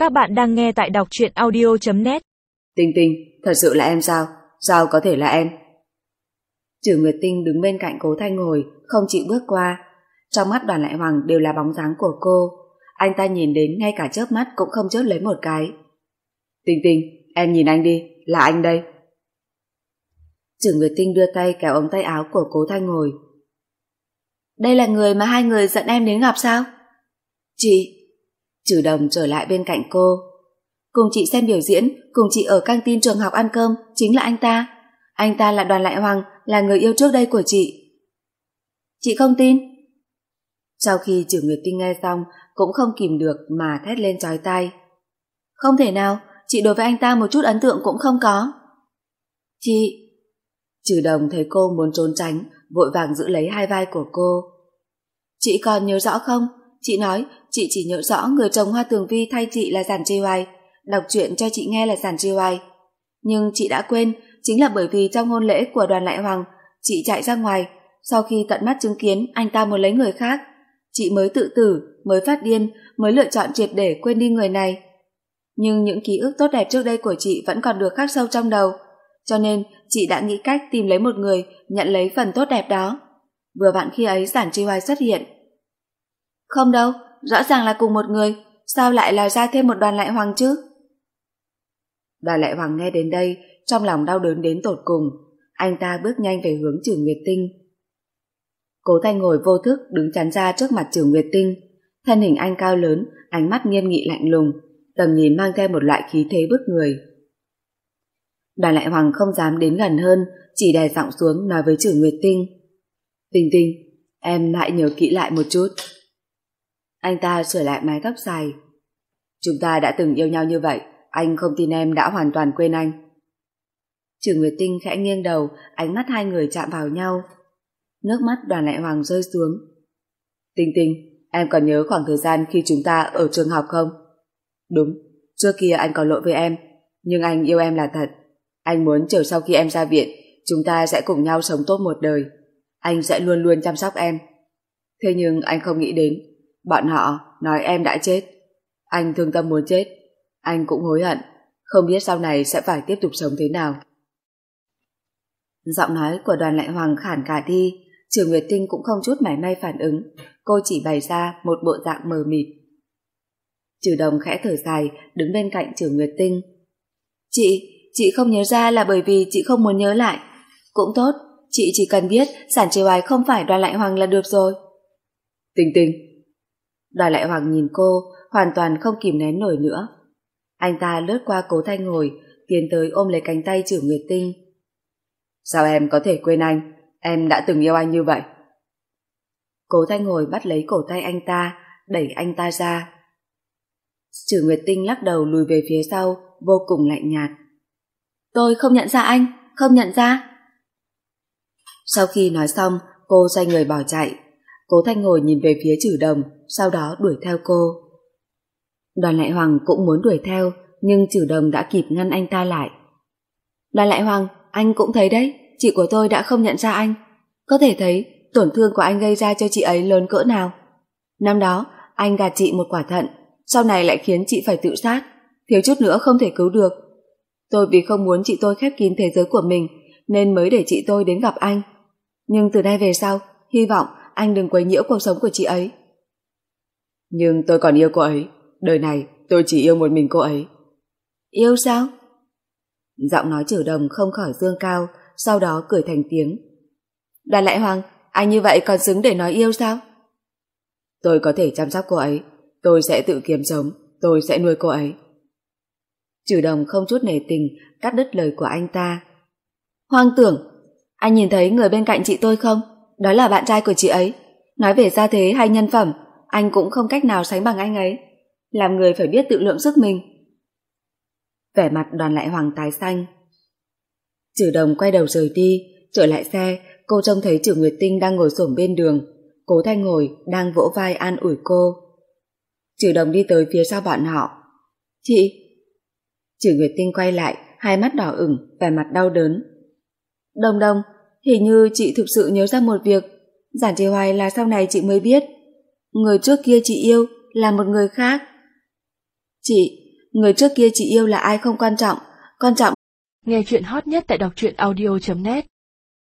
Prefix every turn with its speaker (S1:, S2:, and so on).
S1: Các bạn đang nghe tại đọc truyện audio.net.
S2: Tinh Tinh, thật sự là em sao? Sao có thể là em? Trử Nguyệt Tinh đứng bên cạnh Cố Thanh ngồi, không chịu bước qua. Trong mắt Đoàn Lại Hoàng đều là bóng dáng của cô. Anh ta nhìn đến ngay cả chớp mắt cũng không chớp lấy một cái. Tinh Tinh, em nhìn anh đi, là anh đây. Trử Nguyệt Tinh đưa tay kéo ống tay áo của Cố Thanh ngồi. Đây là người mà hai người dẫn em đến gặp sao? Chị... Trử Đồng trở lại bên cạnh cô. Cùng chị xem biểu diễn, cùng chị ở căng tin trường học ăn cơm, chính là anh ta. Anh ta là Đoàn Lại Hoàng, là người yêu trước đây của chị. Chị không tin. Sau khi Trử Nguyệt Tinh nghe xong, cũng không kìm được mà thét lên chói tai. Không thể nào, chị đối với anh ta một chút ấn tượng cũng không có. Chị... Trử Đồng thấy cô muốn trốn tránh, vội vàng giữ lấy hai vai của cô. Chị còn nhớ rõ không? Chị nói chị chỉ nhớ rõ người chồng Hoa Tường Vi thay chị là Giản Chi Hoài, đọc truyện cho chị nghe là Giản Chi Hoài. Nhưng chị đã quên, chính là bởi vì trong hôn lễ của Đoàn Lại Hoàng, chị chạy ra ngoài, sau khi tận mắt chứng kiến anh ta muốn lấy người khác, chị mới tự tử, mới phát điên, mới lựa chọn triệt để quên đi người này. Nhưng những ký ức tốt đẹp trước đây của chị vẫn còn được khắc sâu trong đầu, cho nên chị đã nghĩ cách tìm lấy một người nhận lấy phần tốt đẹp đó. Vừa vặn khi ấy Giản Chi Hoài xuất hiện. Không đâu, rõ ràng là cùng một người, sao lại là ra thêm một Đoàn Lại Hoàng chứ? Đoàn Lại Hoàng nghe đến đây, trong lòng đau đớn đến tột cùng. Anh ta bước nhanh về hướng Trử Nguyệt Tinh. Cố Thanh ngồi vô thức đứng chắn ra trước mặt Trử Nguyệt Tinh. Thân hình anh cao lớn, ánh mắt nghiêm nghị lạnh lùng, tầm nhìn mang theo một loại khí thế bức người. Đoàn Lại Hoàng không dám đến gần hơn, chỉ đè giọng xuống nói với Trử Nguyệt Tinh. Tinh Tinh, em hãy nhớ kỹ lại một chút. Anh ta sửa lại mái tóc dài. Chúng ta đã từng yêu nhau như vậy, anh không tin em đã hoàn toàn quên anh. Trử Nguyệt Tinh khẽ nghiêng đầu, ánh mắt hai người chạm vào nhau. Nước mắt Đoàn Lại Hoàng rơi xuống. Tinh Tinh, em còn nhớ khoảng thời gian khi chúng ta ở trường học không? Đúng, trước kia anh có lỗi với em, nhưng anh yêu em là thật. Anh muốn chờ sau khi em ra viện, chúng ta sẽ cùng nhau sống tốt một đời. Anh sẽ luôn luôn chăm sóc em. Thế nhưng anh không nghĩ đến, bọn họ nói em đã chết. Anh thương tâm muốn chết. Anh cũng hối hận, không biết sau này sẽ phải tiếp tục sống thế nào. Giọng nói của Đoàn Lại Hoàng khản cả đi. Trử Nguyệt Tinh cũng không chút mảy may phản ứng. Cô chỉ bày ra một bộ dạng mờ mịt. Trử Đồng khẽ thở dài, đứng bên cạnh Trử Nguyệt Tinh. Chị không nhớ ra là bởi vì chị không muốn nhớ lại. Cũng tốt, chị chỉ cần biết Giản Chi Hoài không phải Đoàn Lại Hoàng là được rồi. Tinh Tinh. Đoàn Lại Hoàng nhìn cô, hoàn toàn không kìm nén nổi nữa. Anh ta lướt qua Cố Thanh ngồi, tiến tới ôm lấy cánh tay Trử Nguyệt Tinh. Sao em có thể quên anh? Em đã từng yêu anh như vậy. Cố Thanh ngồi bắt lấy cổ tay anh ta, đẩy anh ta ra. Trử Nguyệt Tinh lắc đầu lùi về phía sau, vô cùng lạnh nhạt. Tôi không nhận ra anh, không nhận ra. Sau khi nói xong, cô xoay người bỏ chạy. Cố Thanh ngồi nhìn về phía Trử Đồng, sau đó đuổi theo cô. Đoàn Lại Hoàng cũng muốn đuổi theo, nhưng Trử Đồng đã kịp ngăn anh ta lại. Đoàn Lại Hoàng, anh cũng thấy đấy, chị của tôi đã không nhận ra anh. Có thể thấy tổn thương của anh gây ra cho chị ấy lớn cỡ nào. Năm đó, anh gạt chị một quả thận, sau này lại khiến chị phải tự sát, thiếu chút nữa không thể cứu được. Tôi vì không muốn chị tôi khép kín thế giới của mình, nên mới để chị tôi đến gặp anh. Nhưng từ nay về sau, hy vọng anh đừng quấy nhiễu cuộc sống của chị ấy. Nhưng tôi còn yêu cô ấy. Đời này tôi chỉ yêu một mình cô ấy. Yêu sao? Giọng nói Trử Đồng không khỏi dương cao, sau đó cười thành tiếng. Đoàn Lại Hoàng, anh như vậy còn xứng để nói yêu sao? Tôi có thể chăm sóc cô ấy, tôi sẽ tự kiếm sống, tôi sẽ nuôi cô ấy. Trử Đồng không chút nể tình cắt đứt lời của anh ta. Hoang tưởng, anh nhìn thấy người bên cạnh chị tôi không? Đó là bạn trai của chị ấy. Nói về gia thế hay nhân phẩm, anh cũng không cách nào sánh bằng anh ấy. Làm người phải biết tự lượng sức mình. Vẻ mặt Đoàn Lại Hoàng tái xanh. Trử Đồng quay đầu rời đi. Trở lại xe, cô trông thấy Trử Nguyệt Tinh đang ngồi xổm bên đường. Cố Thanh ngồi đang vỗ vai an ủi cô. Trử Đồng đi tới phía sau bọn họ. Chị. Trử Nguyệt Tinh quay lại, hai mắt đỏ ửng, vẻ mặt đau đớn. Đồng Đồng, hình như chị thực sự nhớ ra một việc. Giản Chi Hoài là sau này chị mới biết, người trước kia chị yêu là một người khác. Người trước kia chị yêu là ai không quan trọng, quan trọng.
S1: Nghe chuyện hot nhất tại đọc truyện audio.net